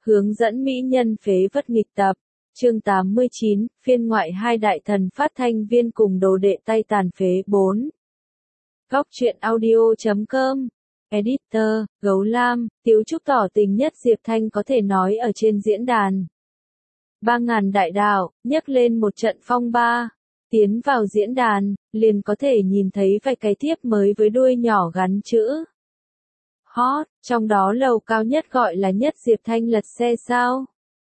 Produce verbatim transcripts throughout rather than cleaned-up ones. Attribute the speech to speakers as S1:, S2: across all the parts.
S1: Hướng dẫn mỹ nhân phế vật nghịch tập. Chương tám mươi chín, phiên ngoại hai đại thần phát thanh viên cùng đồ đệ tay tàn phế bốn. Góc truyện audio chấm com. Editor, Gấu Lam, Tiếu Trúc tỏ tình nhất Diệp Thanh có thể nói ở trên diễn đàn. Ba ngàn đại đạo, nhấc lên một trận phong ba. Tiến vào diễn đàn, liền có thể nhìn thấy vài cái thiếp mới với đuôi nhỏ gắn chữ hot, trong đó lầu cao nhất gọi là nhất Diệp Thanh lật xe sao.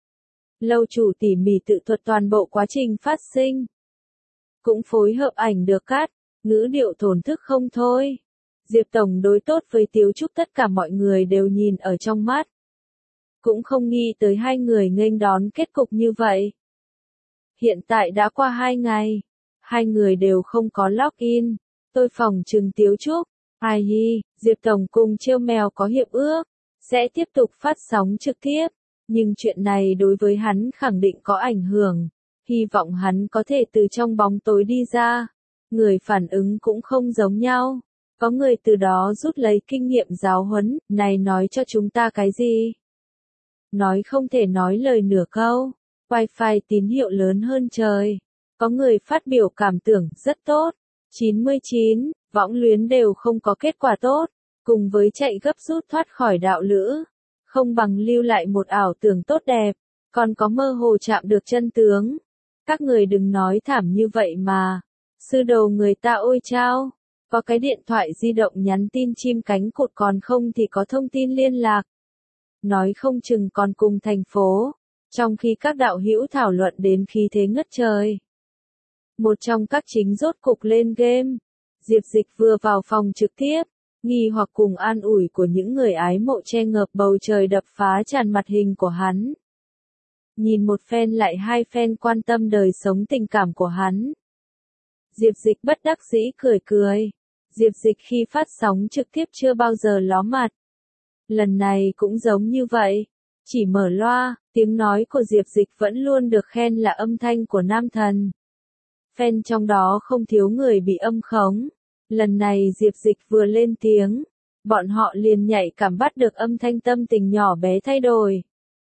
S1: Lâu chủ tỉ mỉ tự thuật toàn bộ quá trình phát sinh. Cũng phối hợp ảnh được cắt, ngữ điệu thổn thức không thôi. Diệp Tổng đối tốt với Tiếu Trúc tất cả mọi người đều nhìn ở trong mắt. Cũng không nghĩ tới hai người nghênh đón kết cục như vậy. Hiện tại đã qua hai ngày. Hai người đều không có login. Tôi phỏng chừng Tiếu Trúc. Ai hi, Diệp Tổng cùng Chiêu Mèo có hiệp ước. Sẽ tiếp tục phát sóng trực tiếp. Nhưng chuyện này đối với hắn khẳng định có ảnh hưởng. Hy vọng hắn có thể từ trong bóng tối đi ra. Người phản ứng cũng không giống nhau. Có người từ đó rút lấy kinh nghiệm giáo huấn. Này nói cho chúng ta cái gì? Nói không thể nói lời nửa câu. Wi-Fi tín hiệu lớn hơn trời. Có người phát biểu cảm tưởng rất tốt. chín mươi chín, võng luyến đều không có kết quả tốt. Cùng với chạy gấp rút thoát khỏi đạo lữ. Không bằng lưu lại một ảo tưởng tốt đẹp. Còn có mơ hồ chạm được chân tướng. Các người đừng nói thảm như vậy mà. Sư đồ người ta ôi chao. Có cái điện thoại di động nhắn tin chim cánh cụt còn không thì có thông tin liên lạc. Nói không chừng còn cùng thành phố. Trong khi các đạo hữu thảo luận đến khí thế ngất trời. Một trong các chính rốt cục lên game. Diệp Dịch vừa vào phòng trực tiếp. Nghi hoặc cùng an ủi của những người ái mộ che ngợp bầu trời đập phá tràn mặt hình của hắn. Nhìn một phen lại hai phen quan tâm đời sống tình cảm của hắn. Diệp Dịch bất đắc dĩ cười cười. Diệp Dịch khi phát sóng trực tiếp chưa bao giờ ló mặt. Lần này cũng giống như vậy. Chỉ mở loa, tiếng nói của Diệp Dịch vẫn luôn được khen là âm thanh của nam thần. Fan trong đó không thiếu người bị âm khống. Lần này Diệp Dịch vừa lên tiếng, bọn họ liền nhạy cảm bắt được âm thanh tâm tình nhỏ bé thay đổi.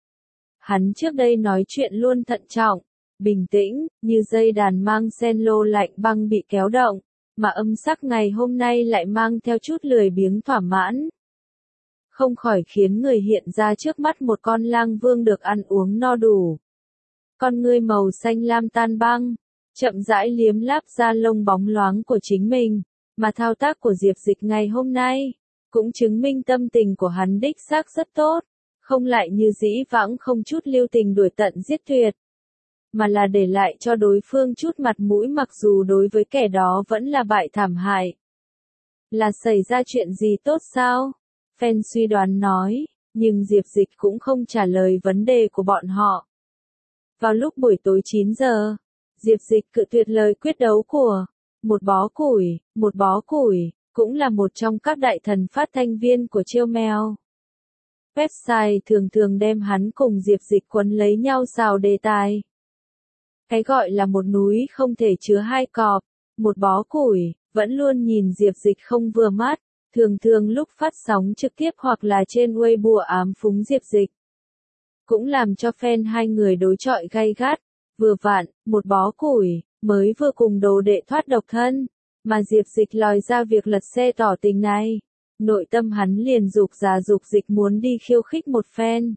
S1: Hắn trước đây nói chuyện luôn thận trọng, bình tĩnh, như dây đàn mang sen lô lạnh băng bị kéo động, mà âm sắc ngày hôm nay lại mang theo chút lười biếng thỏa mãn. Không khỏi khiến người hiện ra trước mắt một con lang vương được ăn uống no đủ. Con ngươi màu xanh lam tan băng, chậm rãi liếm láp da lông bóng loáng của chính mình. Mà thao tác của Diệp Dịch ngày hôm nay, cũng chứng minh tâm tình của hắn đích xác rất tốt, không lại như dĩ vãng không chút lưu tình đuổi tận giết tuyệt, mà là để lại cho đối phương chút mặt mũi mặc dù đối với kẻ đó vẫn là bại thảm hại. Là xảy ra chuyện gì tốt sao? Fan suy đoán nói, nhưng Diệp Dịch cũng không trả lời vấn đề của bọn họ. Vào lúc buổi tối chín giờ, Diệp Dịch cự tuyệt lời quyết đấu của một bó củi, một bó củi, cũng là một trong các đại thần phát thanh viên của Chiêu Mèo. Website thường thường đem hắn cùng Diệp Dịch quấn lấy nhau xào đề tài. Cái gọi là một núi không thể chứa hai cọp, một bó củi, vẫn luôn nhìn Diệp Dịch không vừa mắt, thường thường lúc phát sóng trực tiếp hoặc là trên Weibo ám phúng Diệp Dịch. Cũng làm cho fan hai người đối chọi gay gắt, vừa vặn, một bó củi, mới vừa cùng đồ đệ thoát độc thân, mà Diệp Dịch lòi ra việc lật xe tỏ tình này. Nội tâm hắn liền dục ra dục dịch muốn đi khiêu khích một phen.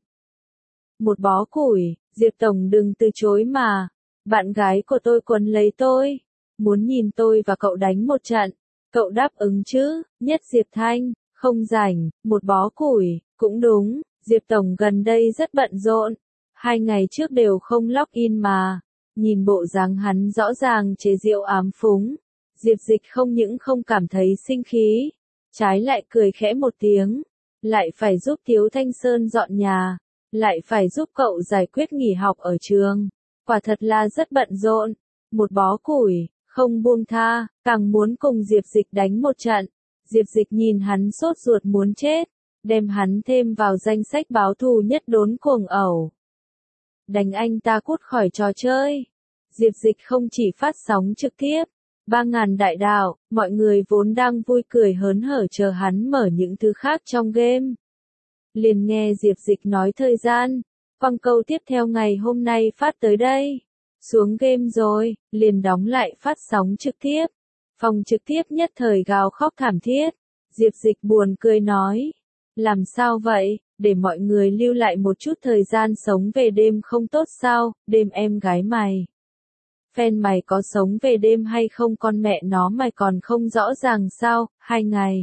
S1: Một bó củi, Diệp Tổng đừng từ chối mà. Bạn gái của tôi quấn lấy tôi. Muốn nhìn tôi và cậu đánh một trận. Cậu đáp ứng chứ, nhất Diệp Thanh, không rảnh, một bó củi, cũng đúng, Diệp Tổng gần đây rất bận rộn. Hai ngày trước đều không login mà. Nhìn bộ dáng hắn rõ ràng chế giễu ám phúng. Diệp Dịch không những không cảm thấy sinh khí. Trái lại cười khẽ một tiếng. Lại phải giúp Tiếu Thanh Sơn dọn nhà. Lại phải giúp cậu giải quyết nghỉ học ở trường. Quả thật là rất bận rộn. Một bó củi, không buông tha, càng muốn cùng Diệp Dịch đánh một trận. Diệp Dịch nhìn hắn sốt ruột muốn chết. Đem hắn thêm vào danh sách báo thù nhất đốn cuồng ẩu. Đánh anh ta cút khỏi trò chơi. Diệp Dịch không chỉ phát sóng trực tiếp, ba ngàn đại đạo, mọi người vốn đang vui cười hớn hở chờ hắn mở những thứ khác trong game. Liền nghe Diệp Dịch nói thời gian, Quăng câu tiếp theo ngày hôm nay phát tới đây. Xuống game rồi, liền đóng lại phát sóng trực tiếp. Phòng trực tiếp nhất thời gào khóc thảm thiết. Diệp Dịch buồn cười nói. Làm sao vậy, để mọi người lưu lại một chút thời gian sống về đêm không tốt sao, đêm em gái mày. Fan mày có sống về đêm hay không con mẹ nó mày còn không rõ ràng sao, hai ngày.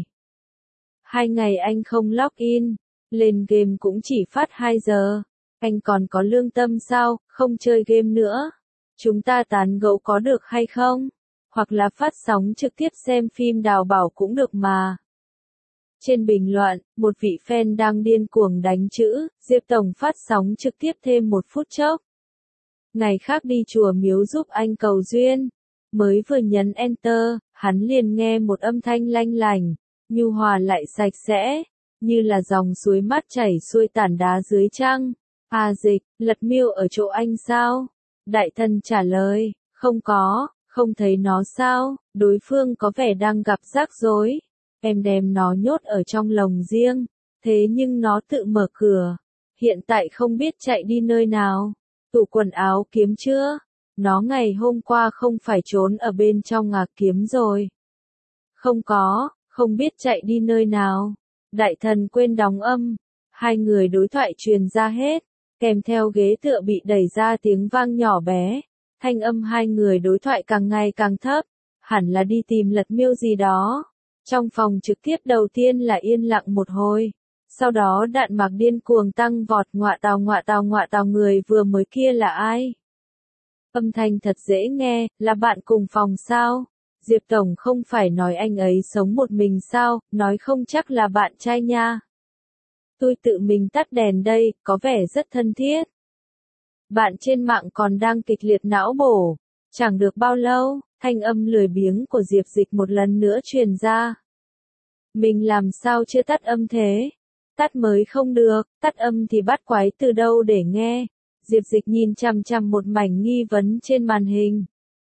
S1: Hai ngày anh không log in, lên game cũng chỉ phát hai giờ. Anh còn có lương tâm sao, không chơi game nữa. Chúng ta tán gẫu có được hay không? Hoặc là phát sóng trực tiếp xem phim đào bảo cũng được mà. Trên bình luận, một vị fan đang điên cuồng đánh chữ, Diệp Tổng phát sóng trực tiếp thêm một phút chốc. Ngày khác đi chùa miếu giúp anh cầu duyên. Mới vừa nhấn enter, hắn liền nghe một âm thanh lanh lành, nhu hòa lại sạch sẽ, như là dòng suối mát chảy xuôi tản đá dưới trăng. À Dịch, Lật Miêu ở chỗ anh sao? Đại thần trả lời, không có, không thấy nó sao, đối phương có vẻ đang gặp rắc rối. Em đem nó nhốt ở trong lồng riêng, thế nhưng nó tự mở cửa. Hiện tại không biết chạy đi nơi nào. Tủ quần áo kiếm chưa? Nó ngày hôm qua không phải trốn ở bên trong ngạc kiếm rồi. Không có, không biết chạy đi nơi nào. Đại thần quên đóng âm. Hai người đối thoại truyền ra hết, kèm theo ghế tựa bị đẩy ra tiếng vang nhỏ bé. Thanh âm hai người đối thoại càng ngày càng thấp, hẳn là đi tìm Lật Miêu gì đó. Trong phòng trực tiếp đầu tiên là yên lặng một hồi. Sau đó đạn mạc điên cuồng tăng vọt ngọa tào ngọa tào ngọa tào người vừa mới kia là ai? Âm thanh thật dễ nghe, là bạn cùng phòng sao? Diệp Tổng không phải nói anh ấy sống một mình sao, nói không chắc là bạn trai nha. Tôi tự mình tắt đèn đây, có vẻ rất thân thiết. Bạn trên mạng còn đang kịch liệt não bổ. Chẳng được bao lâu, thanh âm lười biếng của Diệp Dịch một lần nữa truyền ra. Mình làm sao chưa tắt âm thế? Tắt mới không được, tắt âm thì bắt quái từ đâu để nghe? Diệp Dịch nhìn chằm chằm một mảnh nghi vấn trên màn hình.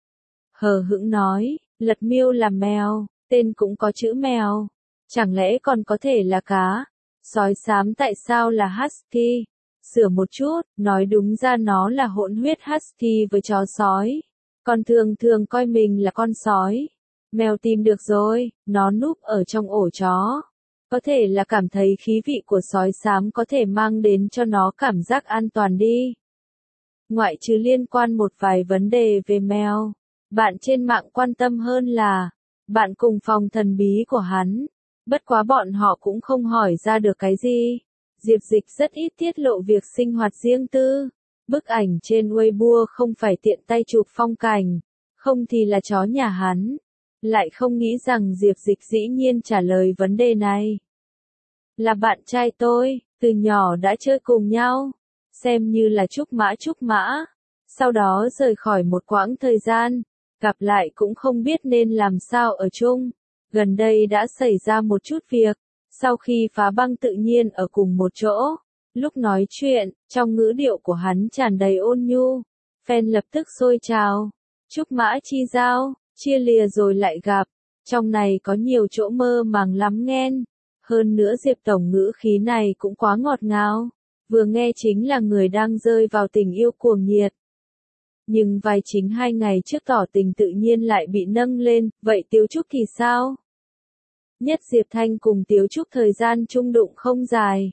S1: Hờ hững nói, Lật Miêu là mèo, tên cũng có chữ mèo. Chẳng lẽ còn có thể là cá? Sói xám tại sao là husky? Sửa một chút, nói đúng ra nó là hỗn huyết husky với chó sói. Con thường thường coi mình là con sói. Mèo tìm được rồi, nó núp ở trong ổ chó. Có thể là cảm thấy khí vị của sói xám có thể mang đến cho nó cảm giác an toàn đi. Ngoại trừ liên quan một vài vấn đề về mèo, bạn trên mạng quan tâm hơn là bạn cùng phòng thần bí của hắn. Bất quá bọn họ cũng không hỏi ra được cái gì. Diệp Dịch rất ít tiết lộ việc sinh hoạt riêng tư. Bức ảnh trên Weibo không phải tiện tay chụp phong cảnh, không thì là chó nhà hắn. Lại không nghĩ rằng Diệp Dịch dĩ nhiên trả lời vấn đề này. Là bạn trai tôi, từ nhỏ đã chơi cùng nhau, xem như là trúc mã trúc mã. Sau đó rời khỏi một quãng thời gian, gặp lại cũng không biết nên làm sao ở chung. Gần đây đã xảy ra một chút việc, sau khi phá băng tự nhiên ở cùng một chỗ. Lúc nói chuyện, trong ngữ điệu của hắn tràn đầy ôn nhu, fan lập tức sôi trào. Trúc mã chi giao, chia lìa rồi lại gặp, trong này có nhiều chỗ mơ màng lắm nghen. Hơn nữa Diệp Tổng ngữ khí này cũng quá ngọt ngào, vừa nghe chính là người đang rơi vào tình yêu cuồng nhiệt. Nhưng vai chính hai ngày trước tỏ tình tự nhiên lại bị nâng lên, vậy Tiếu Trúc thì sao? Nhất Diệp Thanh cùng Tiếu Trúc thời gian chung đụng không dài.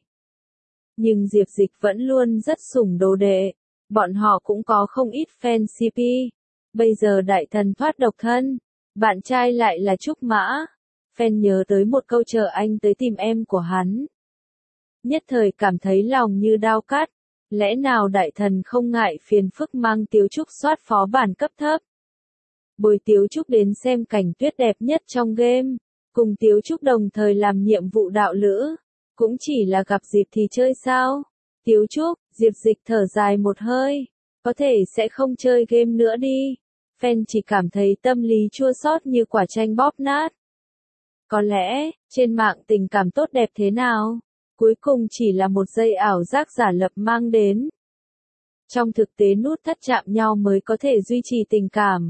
S1: Nhưng Diệp Dịch vẫn luôn rất sủng đồ đệ, bọn họ cũng có không ít fan xê pê. Bây giờ đại thần thoát độc thân, bạn trai lại là Trúc Mã. Fan nhớ tới một câu chờ anh tới tìm em của hắn. Nhất thời cảm thấy lòng như đao cắt, lẽ nào đại thần không ngại phiền phức mang Tiếu Trúc soát phó bản cấp thấp. Bồi Tiếu Trúc đến xem cảnh tuyết đẹp nhất trong game, cùng Tiếu Trúc đồng thời làm nhiệm vụ đạo lữ, cũng chỉ là gặp dịp thì chơi sao. Tiếu Trúc, Diệp Dịch thở dài một hơi, có thể sẽ không chơi game nữa đi. Fan chỉ cảm thấy tâm lý chua xót như quả chanh bóp nát. Có lẽ, trên mạng tình cảm tốt đẹp thế nào, cuối cùng chỉ là một giây ảo giác giả lập mang đến. Trong thực tế nút thắt chạm nhau mới có thể duy trì tình cảm.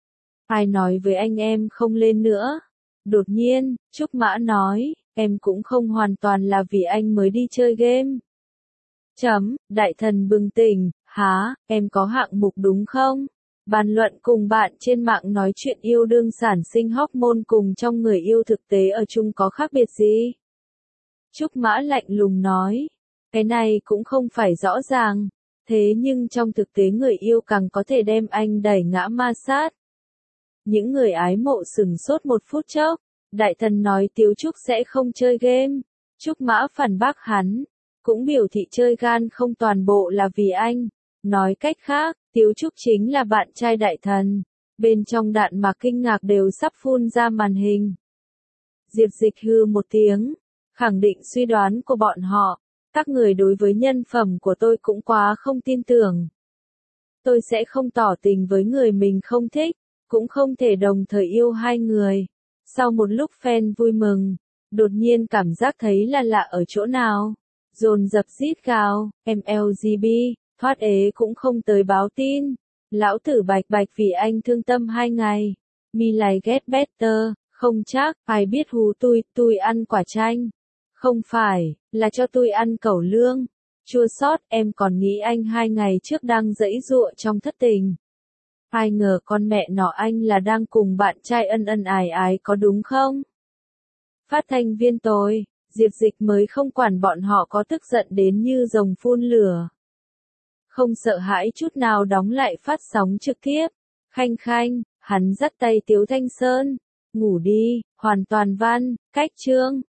S1: Ai nói với anh em không lên nữa? Đột nhiên, Trúc Mã nói, em cũng không hoàn toàn là vì anh mới đi chơi game. Chấm, đại thần bừng tỉnh, há, em có hạng mục đúng không? Bàn luận cùng bạn trên mạng nói chuyện yêu đương sản sinh hormone cùng trong người yêu thực tế ở chung có khác biệt gì? Trúc Mã lạnh lùng nói, cái này cũng không phải rõ ràng, thế nhưng trong thực tế người yêu càng có thể đem anh đẩy ngã ma sát. Những người ái mộ sừng sốt một phút chốc, đại thần nói Tiếu Trúc sẽ không chơi game. Trúc Mã phản bác hắn, cũng biểu thị chơi gan không toàn bộ là vì anh. Nói cách khác, Tiếu Trúc chính là bạn trai đại thần. Bên trong đạn mà kinh ngạc đều sắp phun ra màn hình. Diệp Dịch hư một tiếng, khẳng định suy đoán của bọn họ. Các người đối với nhân phẩm của tôi cũng quá không tin tưởng. Tôi sẽ không tỏ tình với người mình không thích, cũng không thể đồng thời yêu hai người. Sau một lúc fan vui mừng, đột nhiên cảm giác thấy là lạ ở chỗ nào. Dồn dập rít gào, em lờ giê bê, thoát ế cũng không tới báo tin. Lão tử bạch bạch vì anh thương tâm hai ngày. Me like get better, không chắc, ai biết hù tôi, tôi ăn quả chanh. Không phải, là cho tôi ăn cẩu lương. Chua xót, em còn nghĩ anh hai ngày trước đang giãy giụa trong thất tình. Ai ngờ con mẹ nó anh là đang cùng bạn trai ân ân ái ái có đúng không? Phát thanh viên tôi, Diệp Dịch mới không quản bọn họ có tức giận đến như rồng phun lửa. Không sợ hãi chút nào đóng lại phát sóng trực tiếp. Khanh khanh, hắn dắt tay Tiếu Thanh Sơn. Ngủ đi, hoàn toàn văn, cách chương.